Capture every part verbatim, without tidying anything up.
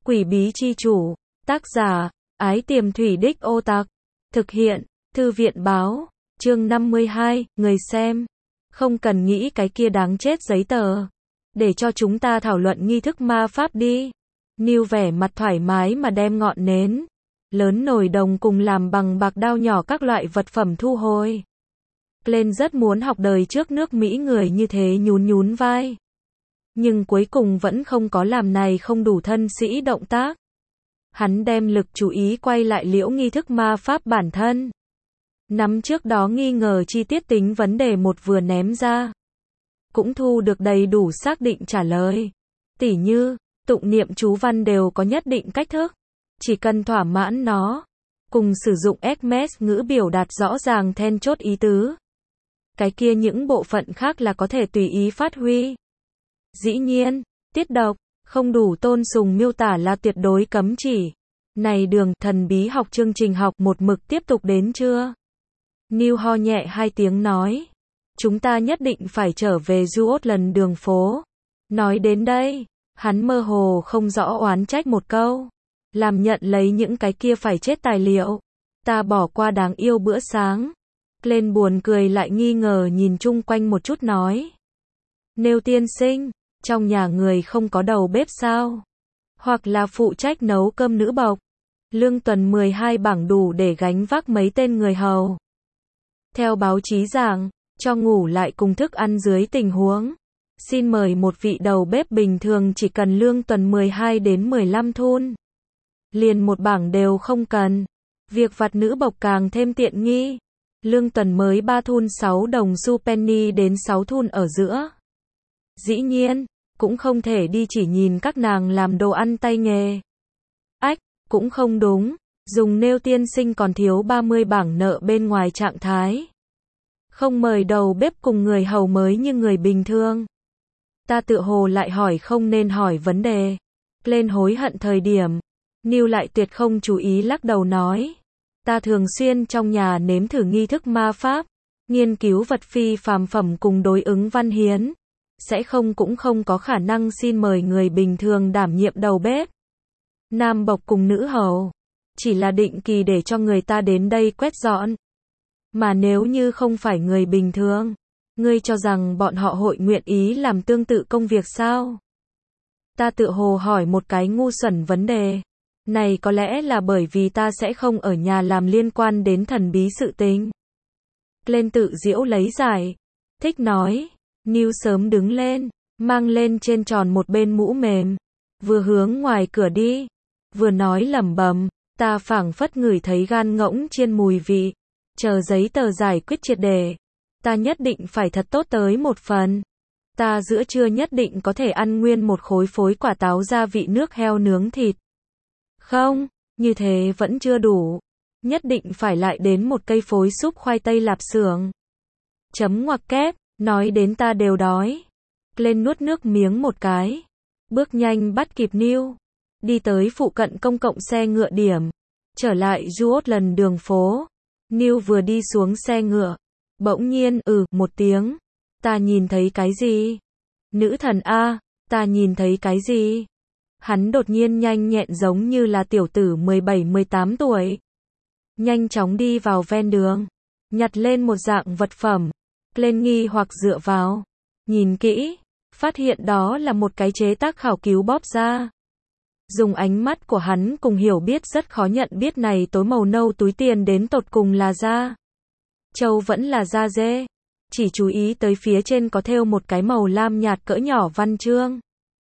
Quỷ bí chi chủ, tác giả, Ái Tiềm Thủy Đích Ô Tặc, thực hiện, Thư viện báo, chương năm mươi hai, người xem, không cần nghĩ cái kia đáng chết giấy tờ, để cho chúng ta thảo luận nghi thức ma pháp đi. Neil vẻ mặt thoải mái mà đem ngọn nến, lớn nồi đồng cùng làm bằng bạc đao nhỏ các loại vật phẩm thu hồi. Glenn rất muốn học đời trước nước Mỹ người như thế nhún nhún vai. Nhưng cuối cùng vẫn không có làm này không đủ thân sĩ động tác. Hắn đem lực chú ý quay lại liễu nghi thức ma pháp bản thân. Nắm trước đó nghi ngờ chi tiết tính vấn đề một vừa ném ra. Cũng thu được đầy đủ xác định trả lời. Tỉ như, tụng niệm chú văn đều có nhất định cách thức. Chỉ cần thỏa mãn nó. Cùng sử dụng Hermes ngữ biểu đạt rõ ràng then chốt ý tứ. Cái kia những bộ phận khác là có thể tùy ý phát huy. Dĩ nhiên, tiết độc, không đủ tôn sùng miêu tả là tuyệt đối cấm chỉ. Này đường, thần bí học chương trình học một mực tiếp tục đến chưa? Neil ho nhẹ hai tiếng nói. Chúng ta nhất định phải trở về Scotland đường phố. Nói đến đây, hắn mơ hồ không rõ oán trách một câu. Làm nhận lấy những cái kia phải chết tài liệu. Ta bỏ qua đáng yêu bữa sáng. Lên buồn cười lại nghi ngờ nhìn chung quanh một chút nói. Neil tiên sinh, trong nhà người không có đầu bếp sao? Hoặc là phụ trách nấu cơm nữ bộc. Lương tuần mười hai bảng đủ để gánh vác mấy tên người hầu. Theo báo chí giảng, cho ngủ lại cùng thức ăn dưới tình huống. Xin mời một vị đầu bếp bình thường chỉ cần lương tuần mười hai đến mười lăm thun. Liền một bảng đều không cần. Việc vặt nữ bộc càng thêm tiện nghi. Lương tuần mới ba thun sáu đồng xu penny đến sáu thun ở giữa. Dĩ nhiên, cũng không thể đi chỉ nhìn các nàng làm đồ ăn tay nghề. Ách, cũng không đúng, dùng Neil tiên sinh còn thiếu ba mươi bảng nợ bên ngoài trạng thái. Không mời đầu bếp cùng người hầu mới như người bình thường. Ta tự hồ lại hỏi không nên hỏi vấn đề. Lên hối hận thời điểm, Neil lại tuyệt không chú ý lắc đầu nói. Ta thường xuyên trong nhà nếm thử nghi thức ma pháp, nghiên cứu vật phi phàm phẩm cùng đối ứng văn hiến. Sẽ không cũng không có khả năng xin mời người bình thường đảm nhiệm đầu bếp. Nam bộc cùng nữ hầu. Chỉ là định kỳ để cho người ta đến đây quét dọn. Mà nếu như không phải người bình thường, ngươi cho rằng bọn họ hội nguyện ý làm tương tự công việc sao? Ta tự hồ hỏi một cái ngu xuẩn vấn đề. Này có lẽ là bởi vì ta sẽ không ở nhà làm liên quan đến thần bí sự tình. Lên tự giễu lấy giải. Thích nói. Neil sớm đứng lên, mang lên trên tròn một bên mũ mềm, vừa hướng ngoài cửa đi, vừa nói lẩm bẩm, ta phảng phất ngửi thấy gan ngỗng chiên mùi vị, chờ giấy tờ giải quyết triệt đề, ta nhất định phải thật tốt tới một phần, ta giữa trưa nhất định có thể ăn nguyên một khối phối quả táo gia vị nước heo nướng thịt. Không, như thế vẫn chưa đủ, nhất định phải lại đến một cây phối súp khoai tây lạp xưởng. Chấm ngoặc kép. Nói đến ta đều đói. Lên nuốt nước miếng một cái. Bước nhanh bắt kịp Neil. Đi tới phụ cận công cộng xe ngựa điểm. Trở lại Scotland đường phố. Neil vừa đi xuống xe ngựa. Bỗng nhiên ừ một tiếng. Ta nhìn thấy cái gì? Nữ thần A, ta nhìn thấy cái gì? Hắn đột nhiên nhanh nhẹn giống như là tiểu tử mười bảy mười tám tuổi. Nhanh chóng đi vào ven đường. Nhặt lên một dạng vật phẩm. Lên nghi hoặc dựa vào, nhìn kỹ, phát hiện đó là một cái chế tác khảo cứu bóp da. Dùng ánh mắt của hắn cùng hiểu biết rất khó nhận biết này tối màu nâu túi tiền đến tột cùng là da trâu vẫn là da dê. Chỉ chú ý tới phía trên có thêu một cái màu lam nhạt cỡ nhỏ văn chương.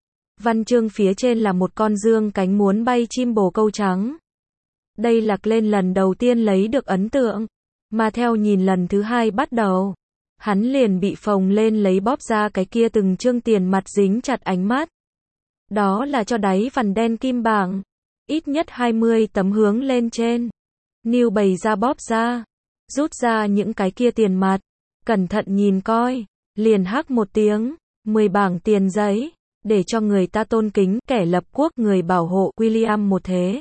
Văn chương phía trên là một con dương cánh muốn bay chim bồ câu trắng. Đây là lên lần đầu tiên lấy được ấn tượng, mà theo nhìn lần thứ hai bắt đầu. Hắn liền bị phồng lên lấy bóp ra cái kia từng chương tiền mặt dính chặt ánh mắt. Đó là cho đáy vằn đen kim bảng. Ít nhất hai mươi tấm hướng lên trên. Neil bày ra bóp ra. Rút ra những cái kia tiền mặt. Cẩn thận nhìn coi. Liền hắc một tiếng. mười bảng tiền giấy. Để cho người ta tôn kính kẻ lập quốc người bảo hộ William một thế.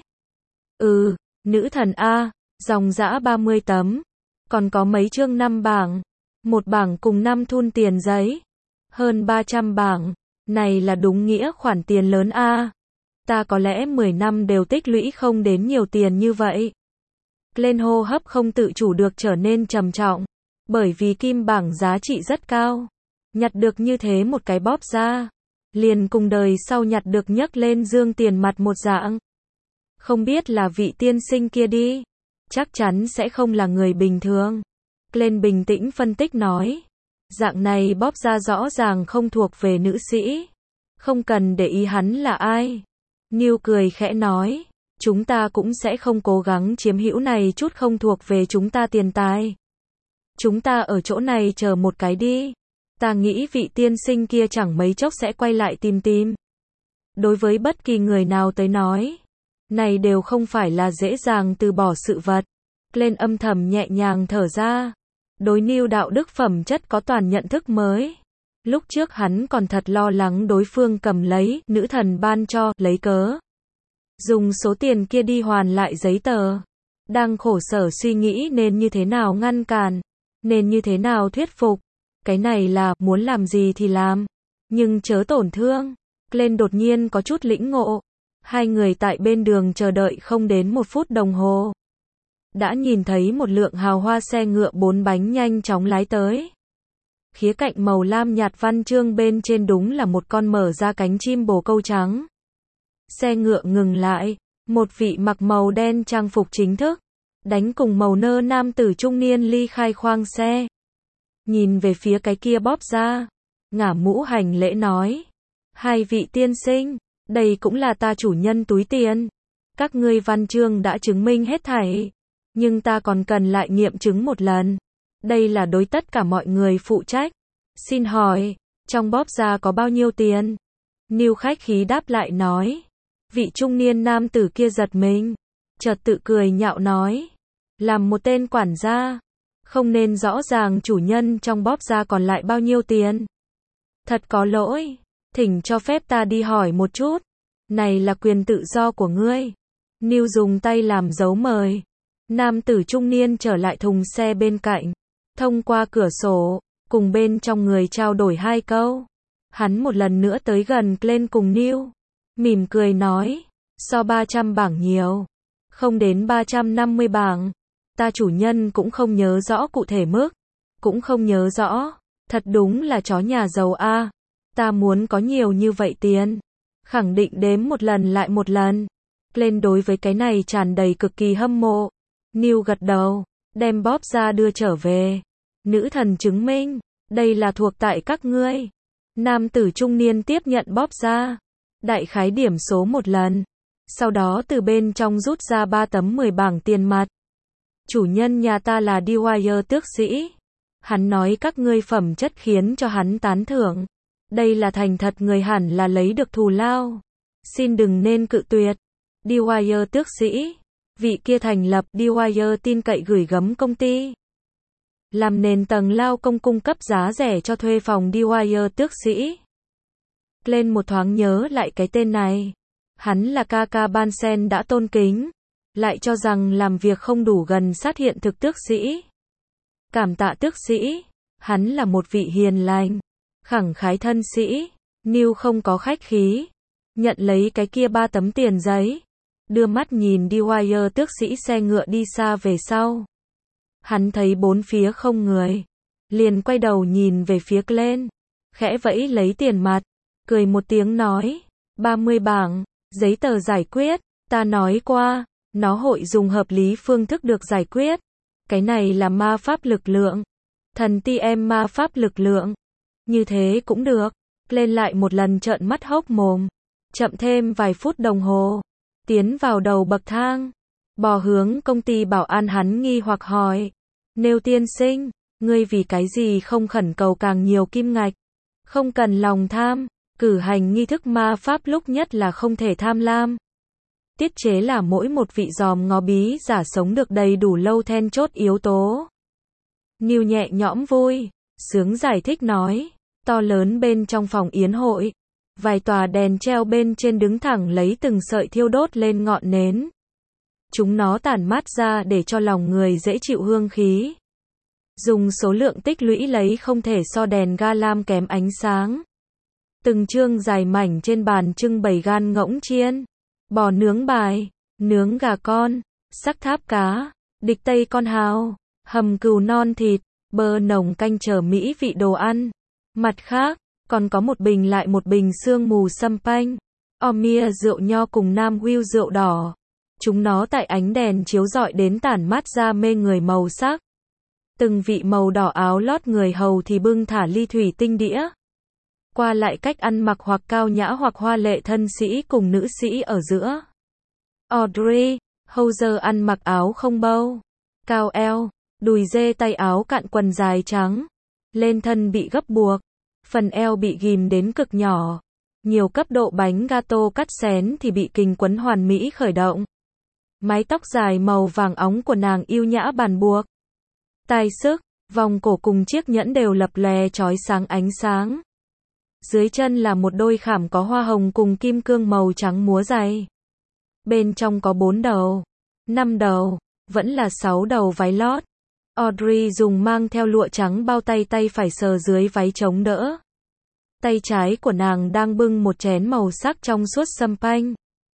Ừ, nữ thần A. Dòng dã ba mươi tấm. Còn có mấy chương năm bảng. Một bảng cùng năm thun tiền giấy. Hơn ba trăm bảng. Này là đúng nghĩa khoản tiền lớn A. Ta có lẽ mười năm đều tích lũy không đến nhiều tiền như vậy. Glenn hô hấp không tự chủ được trở nên trầm trọng. Bởi vì kim bảng giá trị rất cao. Nhặt được như thế một cái bóp ra. Liền cùng đời sau nhặt được nhấc lên dương tiền mặt một dạng. Không biết là vị tiên sinh kia đi. Chắc chắn sẽ không là người bình thường. Glenn bình tĩnh phân tích nói. Dạng này bóp ra rõ ràng không thuộc về nữ sĩ. Không cần để ý hắn là ai. Neil cười khẽ nói. Chúng ta cũng sẽ không cố gắng chiếm hữu này chút không thuộc về chúng ta tiền tài. Chúng ta ở chỗ này chờ một cái đi. Ta nghĩ vị tiên sinh kia chẳng mấy chốc sẽ quay lại tìm tìm. Đối với bất kỳ người nào tới nói, này đều không phải là dễ dàng từ bỏ sự vật. Glenn âm thầm nhẹ nhàng thở ra. Đối Neil đạo đức phẩm chất có toàn nhận thức mới. Lúc trước hắn còn thật lo lắng đối phương cầm lấy, nữ thần ban cho, lấy cớ. Dùng số tiền kia đi hoàn lại giấy tờ. Đang khổ sở suy nghĩ nên như thế nào ngăn cản, nên như thế nào thuyết phục. Cái này là, muốn làm gì thì làm. Nhưng chớ tổn thương. Glenn đột nhiên có chút lĩnh ngộ. Hai người tại bên đường chờ đợi không đến một phút đồng hồ. Đã nhìn thấy một lượng hào hoa xe ngựa bốn bánh nhanh chóng lái tới. Khía cạnh màu lam nhạt văn chương bên trên đúng là một con mở ra cánh chim bồ câu trắng. Xe ngựa ngừng lại. Một vị mặc màu đen trang phục chính thức. Đánh cùng màu nơ nam tử trung niên ly khai khoang xe. Nhìn về phía cái kia bóp ra. Ngả mũ hành lễ nói. Hai vị tiên sinh, đây cũng là ta chủ nhân túi tiền. Các ngươi văn chương đã chứng minh hết thảy. Nhưng ta còn cần lại nghiệm chứng một lần. Đây là đối tất cả mọi người phụ trách. Xin hỏi, trong bóp ra có bao nhiêu tiền? Neil khách khí đáp lại nói. Vị trung niên nam tử kia giật mình. Chợt tự cười nhạo nói. Làm một tên quản gia. Không nên rõ ràng chủ nhân trong bóp ra còn lại bao nhiêu tiền. Thật có lỗi. Thỉnh cho phép ta đi hỏi một chút. Này là quyền tự do của ngươi. Neil dùng tay làm dấu mời. Nam tử trung niên trở lại thùng xe bên cạnh. Thông qua cửa sổ, cùng bên trong người trao đổi hai câu. Hắn một lần nữa tới gần Glenn cùng Neil. Mỉm cười nói. So ba trăm bảng nhiều. Không đến ba trăm năm mươi bảng. Ta chủ nhân cũng không nhớ rõ cụ thể mức. Cũng không nhớ rõ. Thật đúng là chó nhà giàu a. Ta muốn có nhiều như vậy tiền. Khẳng định đếm một lần lại một lần. Glenn đối với cái này tràn đầy cực kỳ hâm mộ. Neil gật đầu. Đem bóp ra đưa trở về. Nữ thần chứng minh. Đây là thuộc tại các ngươi. Nam tử trung niên tiếp nhận bóp ra. Đại khái điểm số một lần. Sau đó từ bên trong rút ra ba tấm mười bảng tiền mặt. Chủ nhân nhà ta là Dwyer tước sĩ. Hắn nói các ngươi phẩm chất khiến cho hắn tán thưởng. Đây là thành thật người hẳn là lấy được thù lao. Xin đừng nên cự tuyệt. Dwyer tước sĩ. Vị kia thành lập Dwyer tin cậy gửi gắm công ty. Làm nền tầng lao công cung cấp giá rẻ cho thuê phòng Dwyer tước sĩ. Glenn một thoáng nhớ lại cái tên này. Hắn là ca ca Bansen đã tôn kính. Lại cho rằng làm việc không đủ gần sát hiện thực tước sĩ. Cảm tạ tước sĩ. Hắn là một vị hiền lành. Khẳng khái thân sĩ. Neil không có khách khí. Nhận lấy cái kia ba tấm tiền giấy. Đưa mắt nhìn Dwyer tước sĩ xe ngựa đi xa về sau. Hắn thấy bốn phía không người. Liền quay đầu nhìn về phía Glenn. Khẽ vẫy lấy tiền mặt. Cười một tiếng nói. ba mươi bảng. Giấy tờ giải quyết. Ta nói qua. Nó hội dùng hợp lý phương thức được giải quyết. Cái này là ma pháp lực lượng. Thần ti em ma pháp lực lượng. Như thế cũng được. Lên lại một lần trợn mắt hốc mồm. Chậm thêm vài phút đồng hồ. Tiến vào đầu bậc thang. Bò hướng công ty bảo an hắn nghi hoặc hỏi. Nêu tiên sinh, ngươi vì cái gì không khẩn cầu càng nhiều kim ngạch. Không cần lòng tham. Cử hành nghi thức ma pháp lúc nhất là không thể tham lam. Tiết chế là mỗi một vị giòm ngó bí giả sống được đầy đủ lâu then chốt yếu tố. Neil nhẹ nhõm vui, sướng giải thích nói. To lớn bên trong phòng yến hội. Vài tòa đèn treo bên trên đứng thẳng lấy từng sợi thiêu đốt lên ngọn nến. Chúng nó tản mát ra để cho lòng người dễ chịu hương khí. Dùng số lượng tích lũy lấy không thể so đèn ga lam kém ánh sáng. Từng chương dài mảnh trên bàn trưng bày gan ngỗng chiên. bò nướng bài, nướng gà con, sắc tháp cá, địch tây con hào, hầm cừu non thịt, bơ nồng canh trở mỹ vị đồ ăn. Mặt khác, còn có một bình lại một bình sương mù champagne, Omia rượu nho cùng Nam Wheel rượu đỏ. Chúng nó tại ánh đèn chiếu rọi đến tản mát ra mê người màu sắc. Từng vị màu đỏ áo lót người hầu thì bưng thả ly thủy tinh đĩa. Qua lại cách ăn mặc hoặc cao nhã hoặc hoa lệ thân sĩ cùng nữ sĩ ở giữa. Audrey Hauser ăn mặc áo không bâu, cao eo, đùi dê tay áo cạn quần dài trắng. Lên thân bị gấp buộc, phần eo bị ghim đến cực nhỏ. Nhiều cấp độ bánh gato cắt xén thì bị kình quấn hoàn mỹ khởi động. Mái tóc dài màu vàng óng của nàng yêu nhã bàn buộc. Tai sức, vòng cổ cùng chiếc nhẫn đều lập lòe chói sáng ánh sáng. Dưới chân là một đôi khảm có hoa hồng cùng kim cương màu trắng múa dày. Bên trong có bốn đầu, năm đầu, vẫn là sáu đầu váy lót. Audrey dùng mang theo lụa trắng bao tay, tay phải sờ dưới váy chống đỡ. Tay trái của nàng đang bưng một chén màu sắc trong suốt champagne.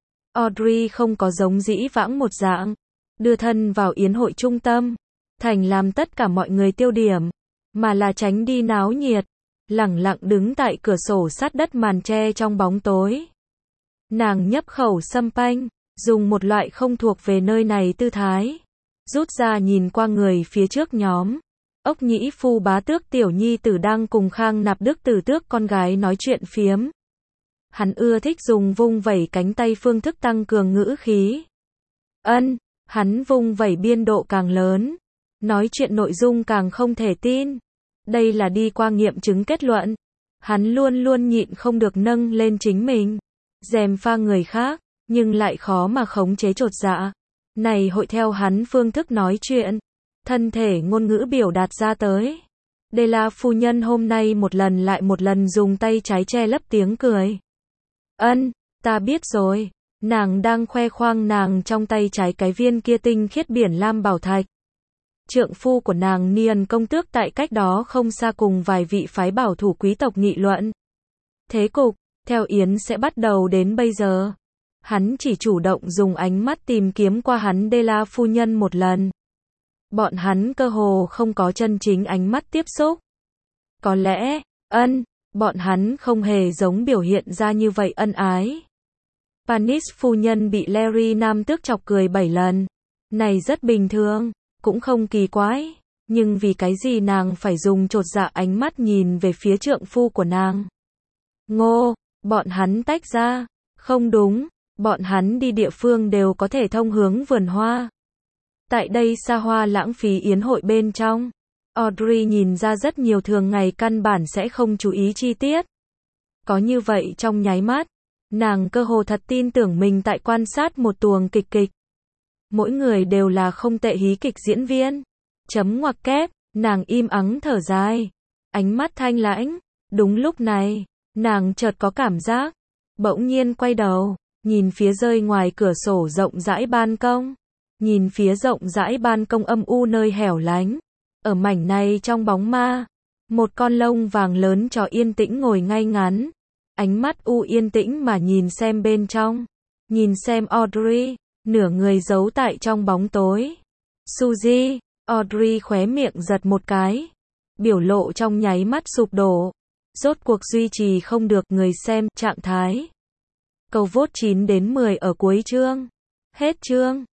Audrey không có giống dĩ vãng một dạng, đưa thân vào yến hội trung tâm, thành làm tất cả mọi người tiêu điểm, mà là tránh đi náo nhiệt, lẳng lặng đứng tại cửa sổ sát đất màn tre trong bóng tối. Nàng nhấp khẩu champagne, dùng một loại không thuộc về nơi này tư thái, rút ra nhìn qua người phía trước nhóm. Ốc nhĩ phu bá tước tiểu nhi tử đang cùng Khang Nạp Đức tử tước con gái nói chuyện phiếm. Hắn ưa thích dùng vung vẩy cánh tay phương thức tăng cường ngữ khí. Ân, hắn vung vẩy biên độ càng lớn, nói chuyện nội dung càng không thể tin. Đây là đi qua nghiệm chứng kết luận. Hắn luôn luôn nhịn không được nâng lên chính mình, gièm pha người khác, nhưng lại khó mà khống chế chột dạ. Này hội theo hắn phương thức nói chuyện, thân thể ngôn ngữ biểu đạt ra tới. Đây là phu nhân hôm nay một lần lại một lần dùng tay trái che lấp tiếng cười. Ân, ta biết rồi. Nàng đang khoe khoang nàng trong tay trái cái viên kia tinh khiết biển lam bảo thạch. Trượng phu của nàng Niên công tước tại cách đó không xa cùng vài vị phái bảo thủ quý tộc nghị luận. Thế cục, theo Yến sẽ bắt đầu đến bây giờ. Hắn chỉ chủ động dùng ánh mắt tìm kiếm qua hắn đê la phu nhân một lần. Bọn hắn cơ hồ không có chân chính ánh mắt tiếp xúc. Có lẽ, ân, bọn hắn không hề giống biểu hiện ra như vậy ân ái. Panis phu nhân bị Larry nam tước chọc cười bảy lần. Này rất bình thường, cũng không kỳ quái. Nhưng vì cái gì nàng phải dùng chột dạ ánh mắt nhìn về phía trượng phu của nàng? Ngô, bọn hắn tách ra. Không đúng, bọn hắn đi địa phương đều có thể thông hướng vườn hoa. Tại đây xa hoa lãng phí yến hội bên trong. Audrey nhìn ra rất nhiều thường ngày căn bản sẽ không chú ý chi tiết. Có như vậy trong nháy mắt, nàng cơ hồ thật tin tưởng mình tại quan sát một tuồng kịch kịch. Mỗi người đều là không tệ hí kịch diễn viên. Chấm ngoặc kép, nàng im ắng thở dài. Ánh mắt thanh lãnh. Đúng lúc này, nàng chợt có cảm giác. Bỗng nhiên quay đầu, nhìn phía rơi ngoài cửa sổ rộng rãi ban công. Nhìn phía rộng rãi ban công âm u nơi hẻo lánh. Ở mảnh này trong bóng ma, một con lông vàng lớn chó yên tĩnh ngồi ngay ngắn. Ánh mắt u yên tĩnh mà nhìn xem bên trong. Nhìn xem Audrey, nửa người giấu tại trong bóng tối. Suzy, Audrey khóe miệng giật một cái. Biểu lộ trong nháy mắt sụp đổ. Rốt cuộc duy trì không được người xem trạng thái. Cầu vote chín đến mười ở cuối chương. Hết chương.